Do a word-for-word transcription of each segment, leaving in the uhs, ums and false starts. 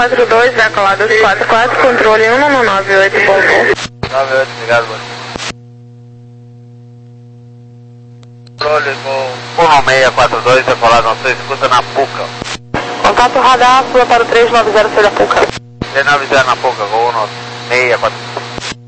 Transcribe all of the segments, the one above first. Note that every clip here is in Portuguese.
quatro dois, decolado quatro quatro, controle um um nove oito, bom voo. nove oito, obrigado, mano. Controle com um seis quatro dois, decolado não sei, escuta na Puca. Contato radar, pula para o três nove zero, seja Puca. três nove zero na Puca, com um seis quatro dois.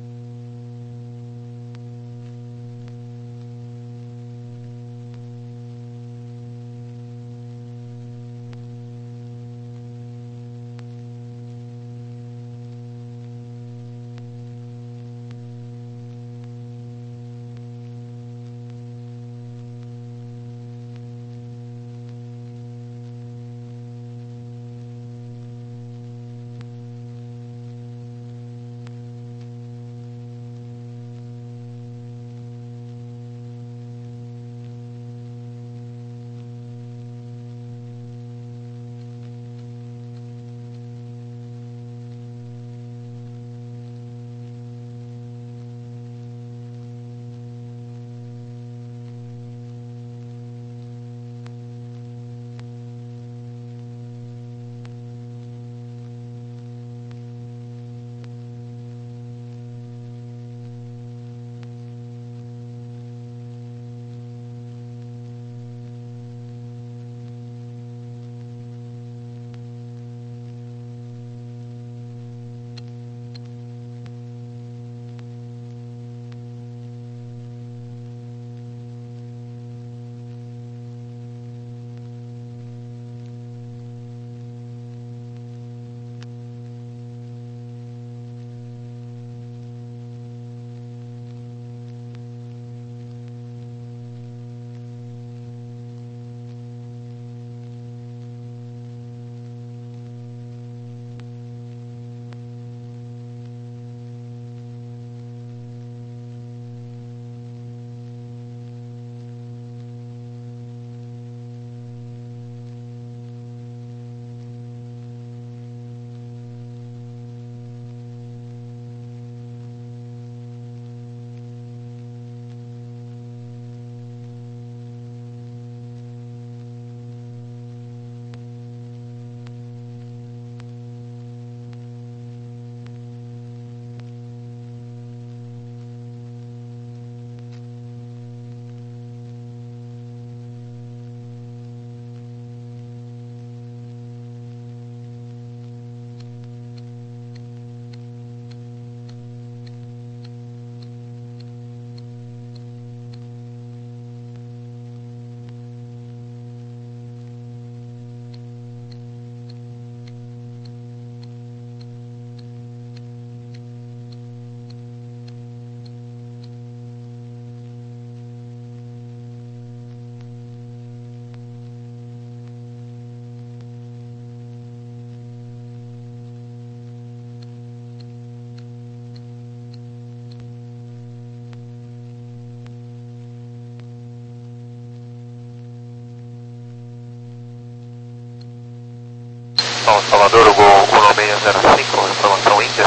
São Salvador, o Gol um seis zero cinco, informação Índia.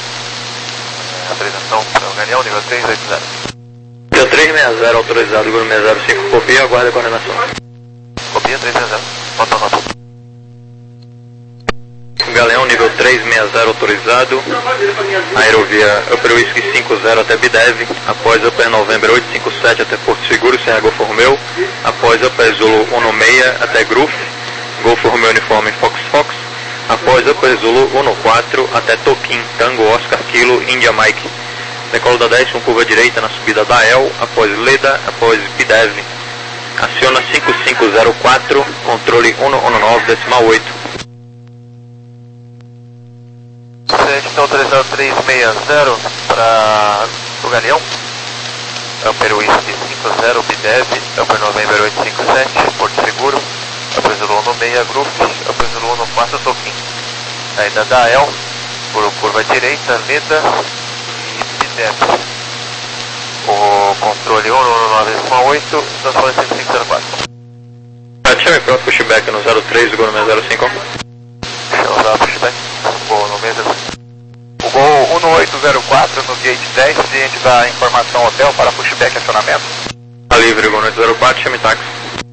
É, autorização para o Galeão, nível três oito zero. Nível três seis zero, autorizado, Gol seis zero cinco, copia, aguarda a coordenação. Copia três seis zero, nota, nota. Galeão, nível três seis zero, autorizado. Aerovia Upper Whisky cinco zero até Bidev, após Upper November oito cinco sete até Porto Seguro, Serra Golfo Romeu, após Upper Zulu um seis até Gruf, Golfo Romeu Uniforme Fox Fox, após Upper Zulu um quatro até Toquim, Tango Oscar Kilo, India Mike. Decolo da dez com curva direita na subida da El, após Leda, após Bidev. Aciona cinco cinco zero quatro, controle um um nove, decimal oito. A gente está autorizado três seis zero para o Galeão. Upper Whisky cinco zero, Bidev, Upper November oito cinco sete, Porto Seguro, Upper Zulu um seis, Group, Upper Zulu um quatro, Toquim. Saída da El, por curva direita, Leda e Bidev. O controle um um nove oito, transformação cinco zero quatro. Chame pronto, pushback no zero três, Gol no zero cinco. Chama pushback, Gol no zero cinco. O Gol um oito zero quatro no gate dez, cliente da informação hotel para pushback acionamento. Tá livre, Gol no oito zero quatro, chame táxi. Camarada para táxi, Gol no oito zero quatro.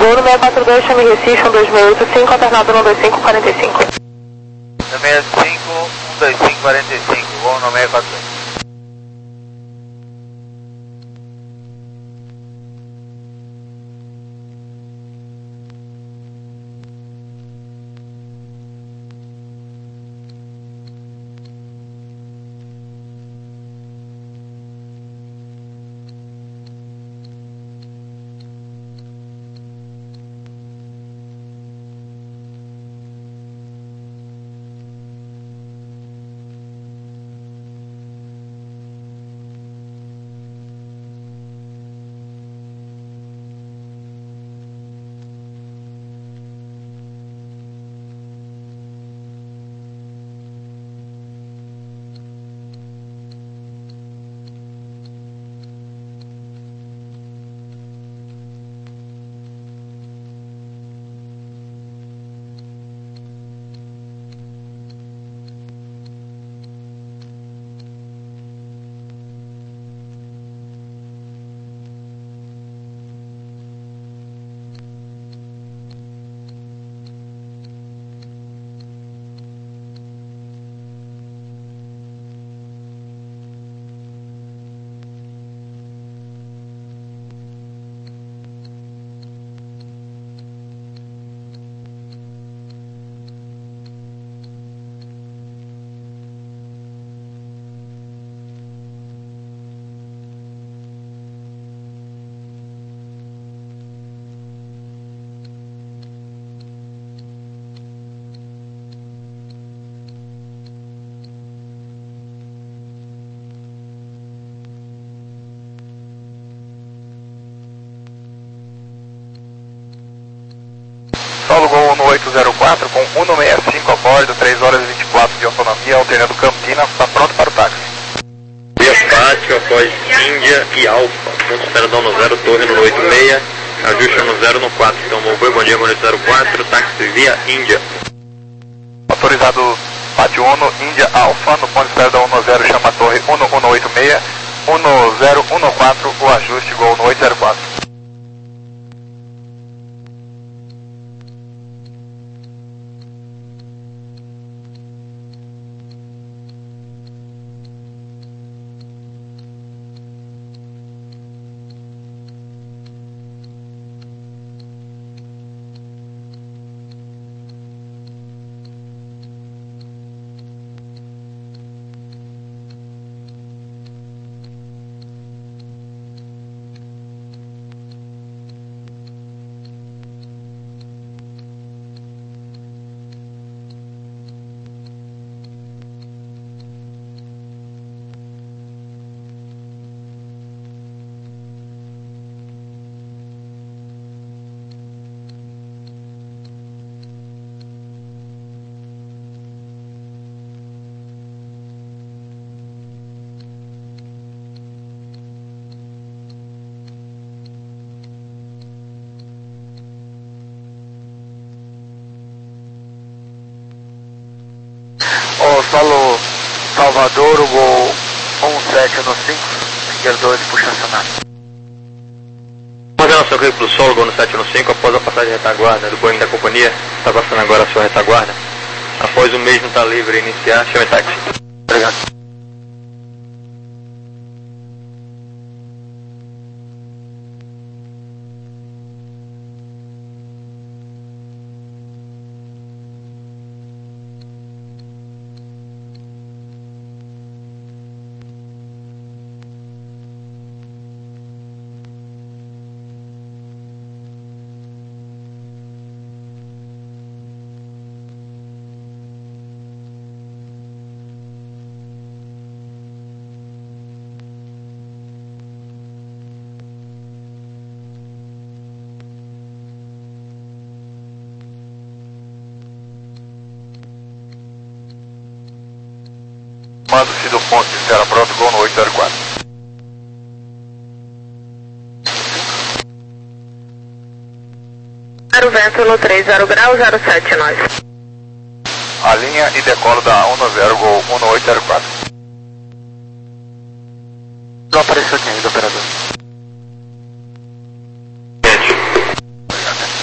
Gol no seis quatro dois, chame Recife, um dois seis oito cinco, alternado um dois cinco quatro cinco. seis cinco, um dois cinco quatro cinco, gol no seis quatro dois. Solo Gol no oito zero quatro com um no seis cinco a bordo, três horas e vinte e quatro de autonomia, alternando Campinas, está pronto para o táxi. Via Pátio, após Índia e Alfa, ponto espera no zero, torre no oito seis, ajuste no zero no quatro, então Moboi, bom dia, oito zero quatro, táxi via Índia. Autorizado Pátio um, Índia Alfa, no ponto de espera da um zero, chama a torre um um oito seis, um zero um quatro, o ajuste Gol no oito zero quatro. Solo Salvador, o Gol um sete no cinco, Tiger dois, puxa acionado. Fazendo seu veículo Solo Gol no sete no cinco, após a passagem de retaguarda do Boeing da companhia, está passando agora a sua retaguarda. Após o mesmo estar livre e iniciar, chame táxi. Obrigado. Mando-se do ponto de espera pronto, Gol no oito zero quatro. Zero vento no três zero grau, zero sete nove. A linha e decolo da um zero, Gol um no oito zero quatro. Não apareceu aqui ainda, operador. Obrigado.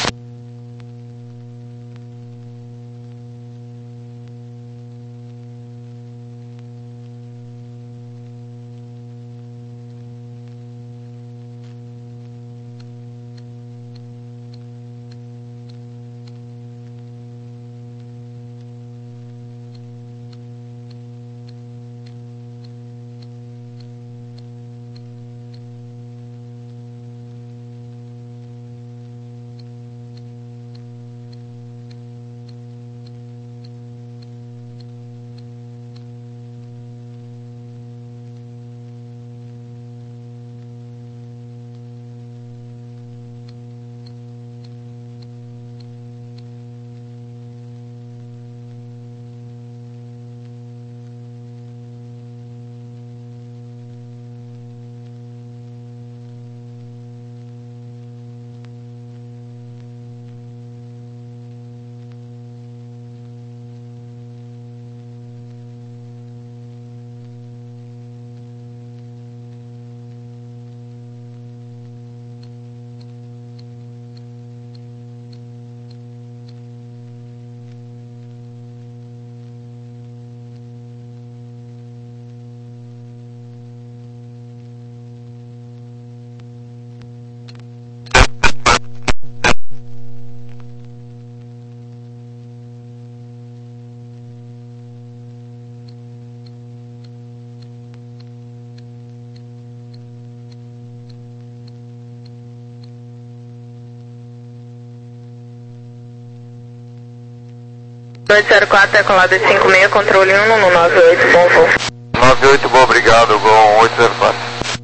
oito zero quatro, decolado de cinco seis, controle um no nove oito, bom voo. nove oito, bom, obrigado, Gol oito zero quatro.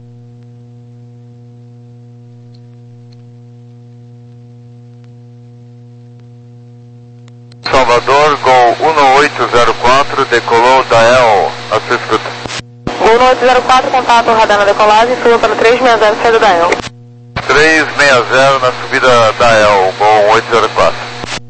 Salvador, Gol um oito zero quatro, decolou da E L, a sua escuta. Gol oito zero quatro, contato radar na decolagem, suba para três seis zero, saída da E L. três seis zero na subida da E L, Gol oito zero quatro.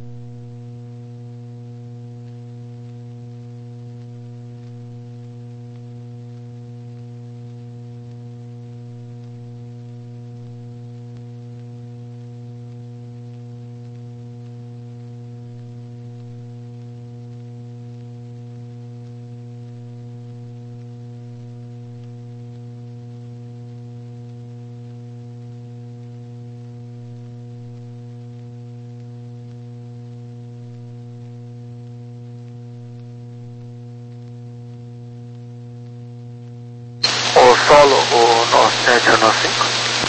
O solo, o nove sete um nove cinco.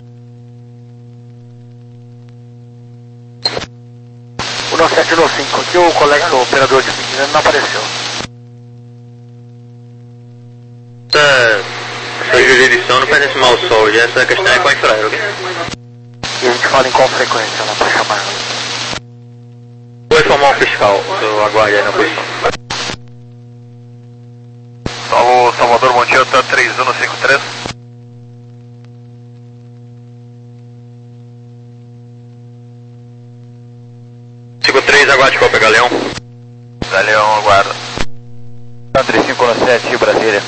O nove sete um nove cinco, aqui o colega, o operador de Minas não apareceu. Essa, essa jurisdição não pertence mal ao sol, já essa questão é com a infraero, ok? E a gente fala em qual frequência lá para chamar? Vou informar o fiscal, eu aguardo aí na posição. Salvo Salvador, bom dia, tá três um cinco três. cinco três, aguarde Copa, Galeão. Galeão, aguarda. três cinco um sete, Brasília.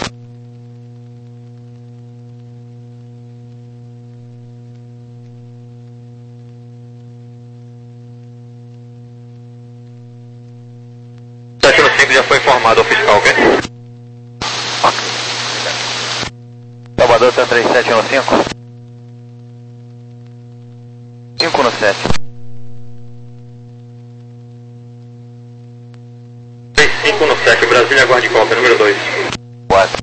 sete um cinco já foi informado ao fiscal, ok? Salvador, tá três sete um cinco. cinco um sete. três cinco um sete, Brasília, aguarde Copa, número dois. quatro.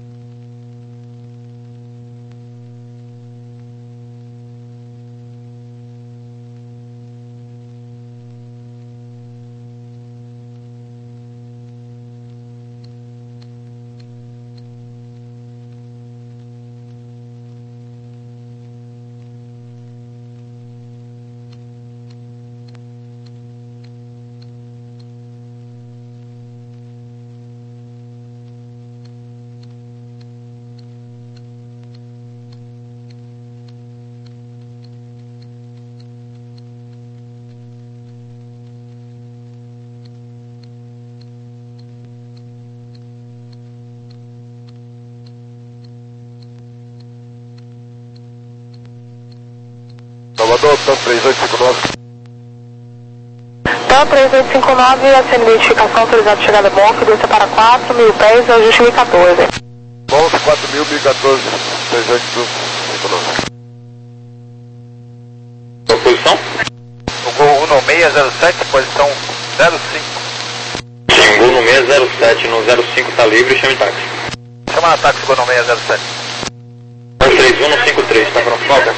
Salvador, T A M três oito cinco nove. T A M três oito cinco nove, a sua identificação autorizada de chegada Bonk, desça para quatro mil pés, ajuste mil e quatorze. Bonk, quatro mil, mil e quatorze, três oito cinco nove. Sua posição? O Gol um seis zero sete, posição zero cinco. Sim, Gol no seis zero sete, no zero cinco tá livre, chame táxi. Chama a táxi Gol no seis zero sete. três um cinco três, tá pronto, falta?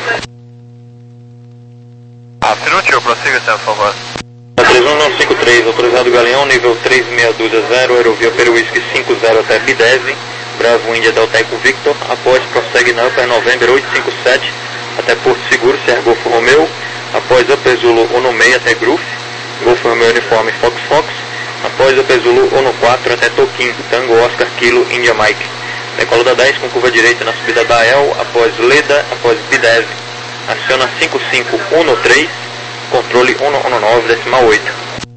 Afirmativo, prossiga, senhor, por favor. três um cinco três, autorizado Galeão, nível três seis dois zero, aerovia Peruísque cinco zero até B dez, Bravo Índia Delta Eco Victor, após prossegue na Upper November oito cinco sete até Porto Seguro, Sierra Golfo Romeu, após Upper Zulu um seis até Groof, Golfo Romeu Uniforme Fox Fox, após Upper Zulu um quatro até Toquim, Tango Oscar Kilo India Mike, decola da dez com curva direita na subida da E L, após Leda, após B dez, aciona cinco cinco um três, controle um um nove, decimal oito.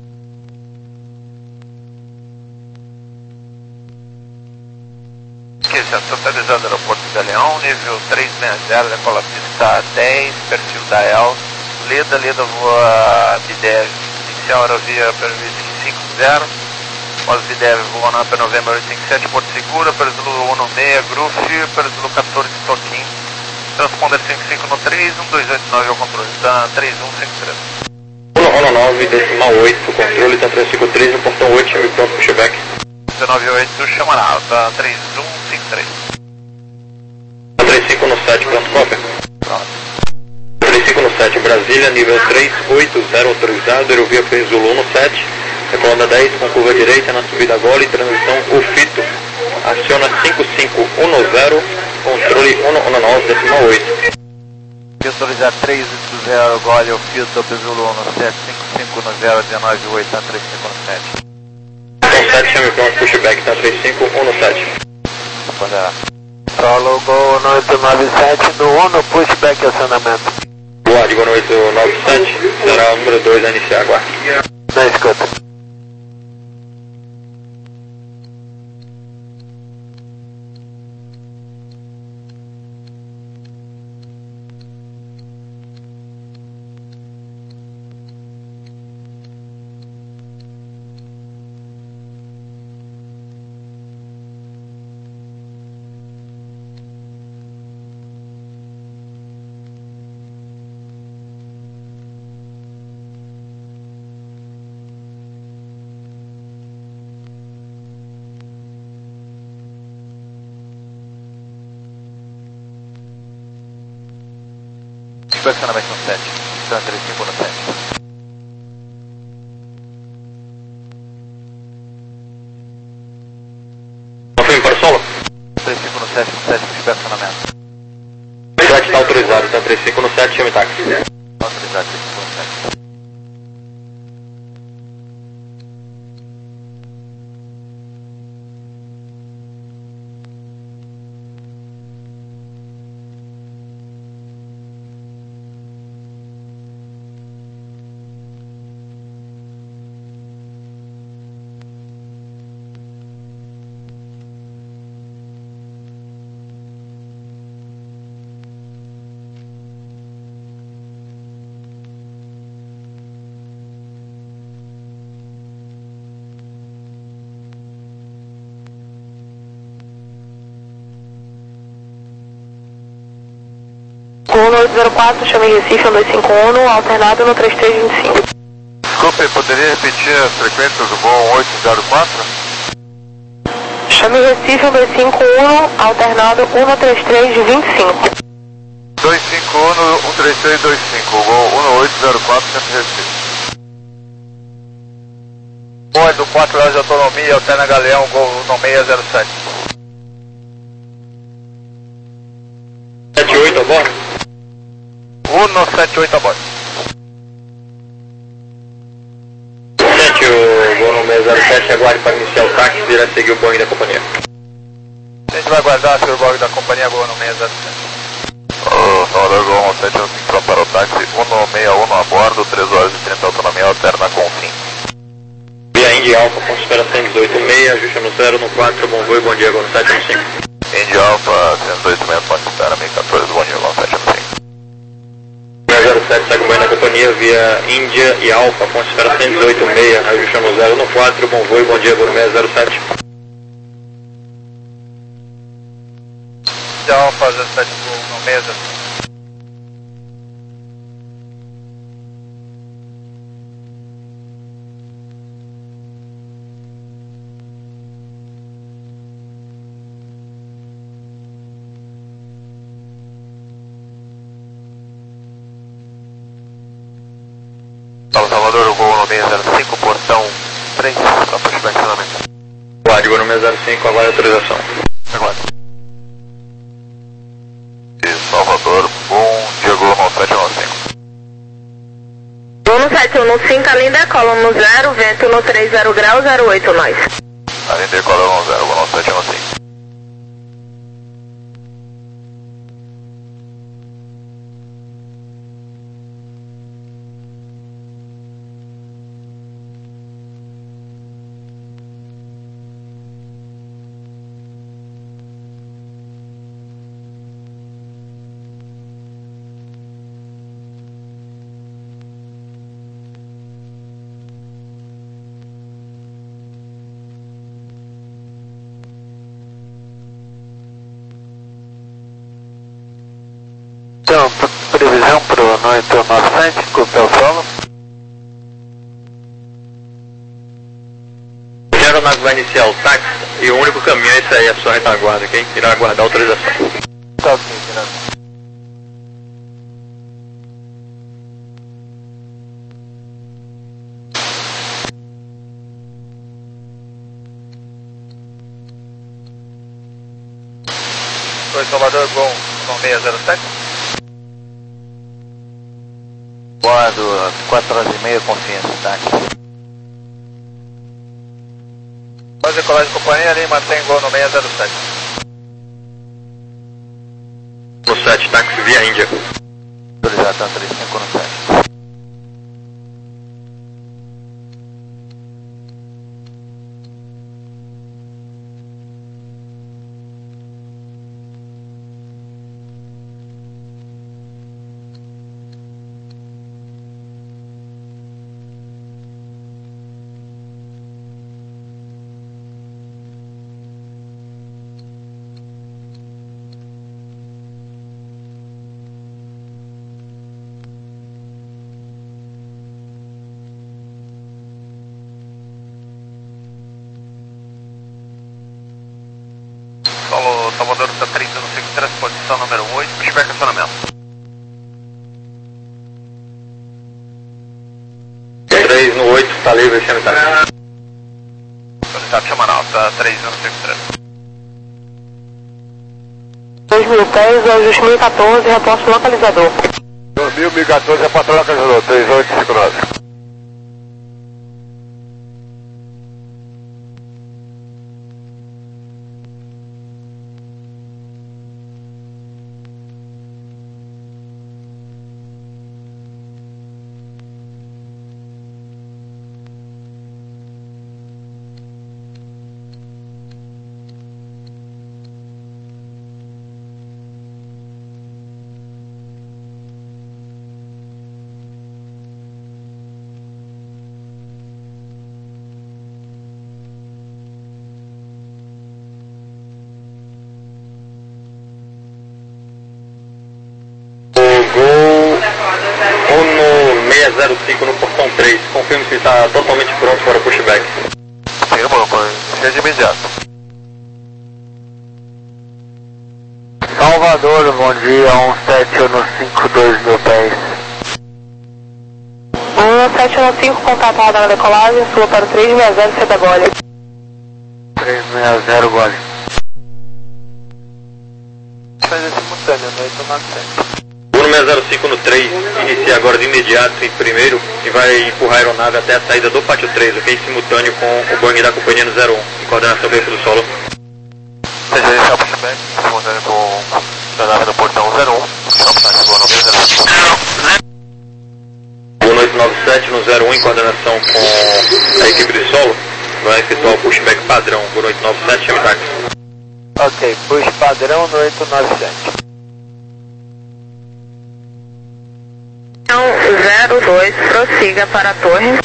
Aqui, senhor, totalizando aeroporto de Galeão, nível três seis zero, decola pista dez, perfil da E L, Leda, Leda voa B dez, inicial aerovia Peruísque cinco zero, após B dez voa na Upper November oito cinco sete, Porto Seguro, Perzulu um seis, Groof, Perzulu quatorze, Toquim, transponder cinco cinco no três, um dois oito nove ao controle, está três um cinco três. um um nove, decimal oito, controle está três cinco três, no portão oito, chame pronto, pushback. dezenove oito, chamará, está três um cinco três. três cinco no sete, pronto, cópia. Pronto. três cinco no sete, Brasília, nível três oito zero autorizado, aerovia Perzulu um sete, Recolanda dez com curva direita na subida Gole, transmissão Ufito. Aciona cinco cinco um zero, controle um um nove decimal oito. Autorizar três oito zero, Gole, Ufito, Zulu um sete cinco cinco um zero um nove oito, tá três cinco um sete. Então sete, chame pronto, pushback, tá três cinco um sete. Ponderar. Solo Gol oito nove sete do Uno, pushback acionamento. Guarde Gol oito nove sete, será o número dois a iniciar, aguarde. Na escuta. Estacionamento no sete, Santa três cinco no sete. Confirme para o solo? três cinco no sete, no sete, estacionamento. sete está autorizado, então três cinco no sete, chame táxi. Autorizado, três cinco no sete. um oito zero quatro, chame Recife, um dois cinco um, alternado no três três dois cinco. Desculpe, poderia repetir as frequências do Gol oito zero quatro? Chame Recife, um dois cinco um, alternado um três três dois cinco. dois cinco um, um três três dois cinco, Gol um oito zero quatro, Centro Recife. Gol do quatro horas de autonomia, alterna Galeão, Gol seis zero sete. sete oito a bordo? Uno sete oito a bordo. sete, o Gol no seis zero sete, aguarde para iniciar o táxi e irá seguir o Boeing da companhia. A gente vai aguardar o Boeing da companhia Gol no seis zero sete. Oh, Salvador Gol sete um cinco para o táxi, um seis um a bordo, três horas e trinta autonomia, alterna com fim. Via Indy Alpha, com esperação dezoito seis, ajusta no zero, no quatro, bom voo e bom dia, Gol sete um cinco. Indy Alpha, dezoito seis, ponto espera, meio quatorze, bom dia, Gol sete um cinco. seis zero sete, segue o Boeing da companhia via Índia e Alpha, com esperação dezoito seis, ajusta no zero, no quatro, bom voo e bom dia, Gol seis zero sete. Indy Alpha, dezessete, no seis zero sete. Salvador, o Gol seis zero cinco, portão três, para pushback acionamento. Guarde, Gol seis zero cinco, aguarde a autorização. Aguarde. E Salvador, bom dia, Gol sete um cinco. Gol sete um cinco, além da cola no zero, vento no três zero grau, zero oito nós. Além de cola zero, Gol sete um cinco. Então, previsão para o noite nove sete, copel solo. A aeronave vai iniciar o táxi e o único caminho é esse aí, a sua retaguarda, ok? Irá aguardar a autorização. Tá ok, tirando. dois Salvador, Gol no seis zero sete. Guardo quatro horas e meia, confiança, táxi. Fazer colagem de companhia ali, mantém Gol no seis zero sete. No sete, táxi via Índia. Autorizado, três cinco no sete. Solo Salvador está trinta no cinco três, posição número oito, pushback acionamento. três no oito, está livre, chame táxi. Solicitado chama alta, três no cinco três. dois mil e dez, ajuste mil e quatorze, reposto localizador. dois mil e quatorze, reposto localizador, três oito cinco nove. seis zero cinco no portão três, confirme se está totalmente pronto para o pushback. Confirmo, inicia de imediato. Salvador, bom dia, um sete um cinco dois mil pés. um sete um cinco, contato radar na decolagem, sua para o três seis zero, C da Gole. três seis zero, Gole. Fazer simultâneo, né? Então nove sete. Bruno seis zero cinco no três, inicia agora de imediato em primeiro e vai empurrar a aeronave até a saída do pátio três, ok? Simultâneo com o Boeing da companhia no zero um, em coordenação veículo do solo. Seja inicial pushback, simultâneo com a nave do portão zero um, Bruno oito nove sete no zero um, em coordenação com a equipe de solo, vai efetuar o pushback padrão, Bruno oito nove sete, chame táxi. Ok, push padrão no oito nove sete. zero dois, prossiga para a torre.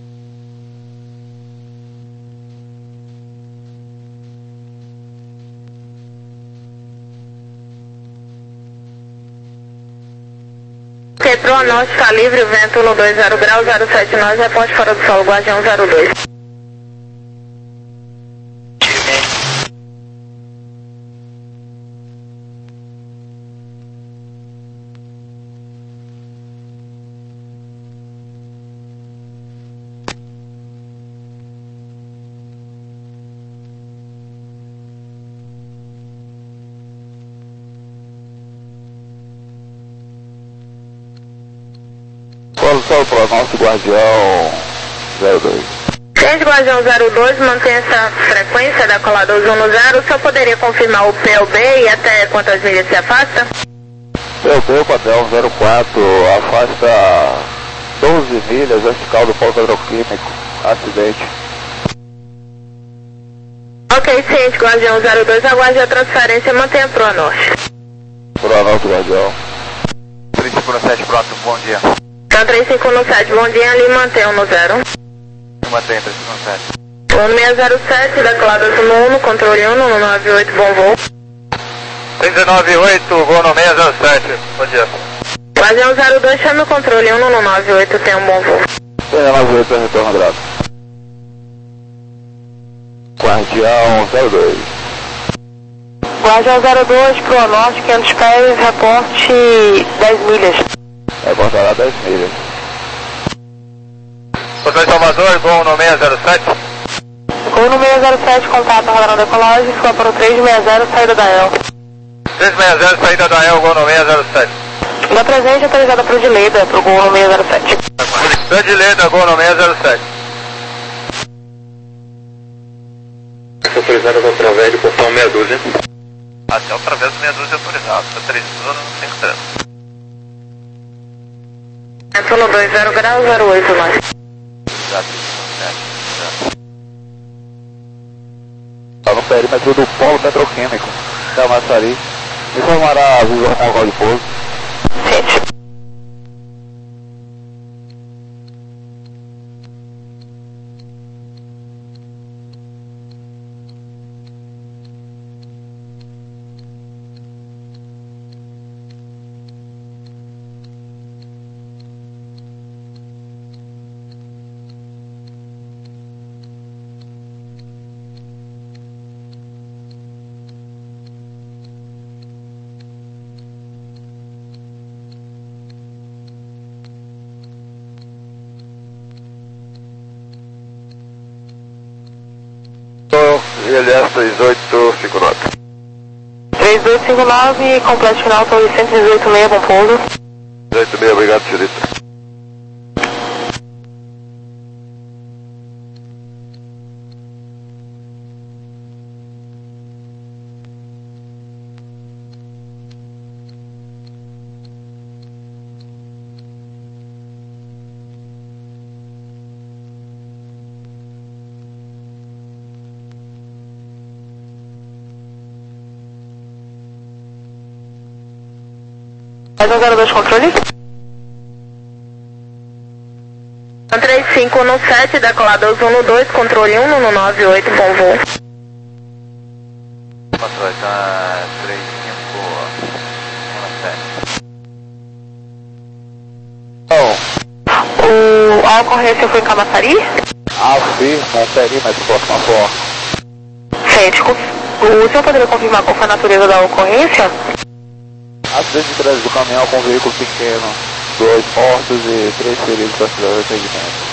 Ok, pro norte está livre, vento no dois zero graus, zero sete nós, reponte fora do solo, Guardião zero dois. Solo para o nosso Guardião zero dois. Gente, Guardião zero dois, mantém essa frequência da colador um no zero, só poderia confirmar o P L B e até quantas milhas se afasta? P L B, padrão zero quatro, afasta doze milhas, vertical do polo petroquímico, acidente. Ok, ciente, Guardião zero dois, aguarde a transferência, mantenha pro a norte. Pro a norte, Guardião. três cinco sete, pronto, bom dia. Então três cinco sete, bom dia, ali mantém um no zero. Mantém três cinco sete. um seis zero sete, declarado no um, controle um, no nove oito, bom voo. três nove oito, voo no seis zero sete, bom dia. Guardião zero dois, chame o controle um, no nove oito, tem um bom voo. seis nove oito, retorno grado. Guardião zero dois. Guardião zero dois, pro norte, quinhentos pés, reporte dez milhas. Reportará dez milhas. Portão de Salvador, Gol no seis zero sete. Gol no seis zero sete, contato radar na decolagem, sua para o três seis zero, saída da E L. seis seis zero, saída da El, gol no seis zero sete. Da presente autorizada para o Dileda, para o gol no seis zero sete. Da Dileda, gol no seis zero sete. Autorizada da Ultravédio, portão meia dúzia. Até através do meia dúzia autorizado, tá três zero cinco três. Pelo dois zero grau, zero oito mais. Exato, sete. Está no perímetro do polo petroquímico, Camaçari. Informará a visão com local de pouso. Sete. I L S três oito cinco nove. três dois cinco nove, completo final, torre cento e dezoito seis, bom pouso. dezoito seis, obrigado, senhorita. Mais um zero dois controle. três cinco no sete, decolador um no dois, controle um no nove oito, bom voo. Controle, tá três cinco no sete. Bom, O, a ocorrência foi em Camaçari? afirma um perímetro próximo à porta. Sete. O senhor poderia confirmar qual foi a natureza da ocorrência? Acidente de trânsito do caminhão com veículo pequeno, dois mortos e três feridos para cidade de atendimento.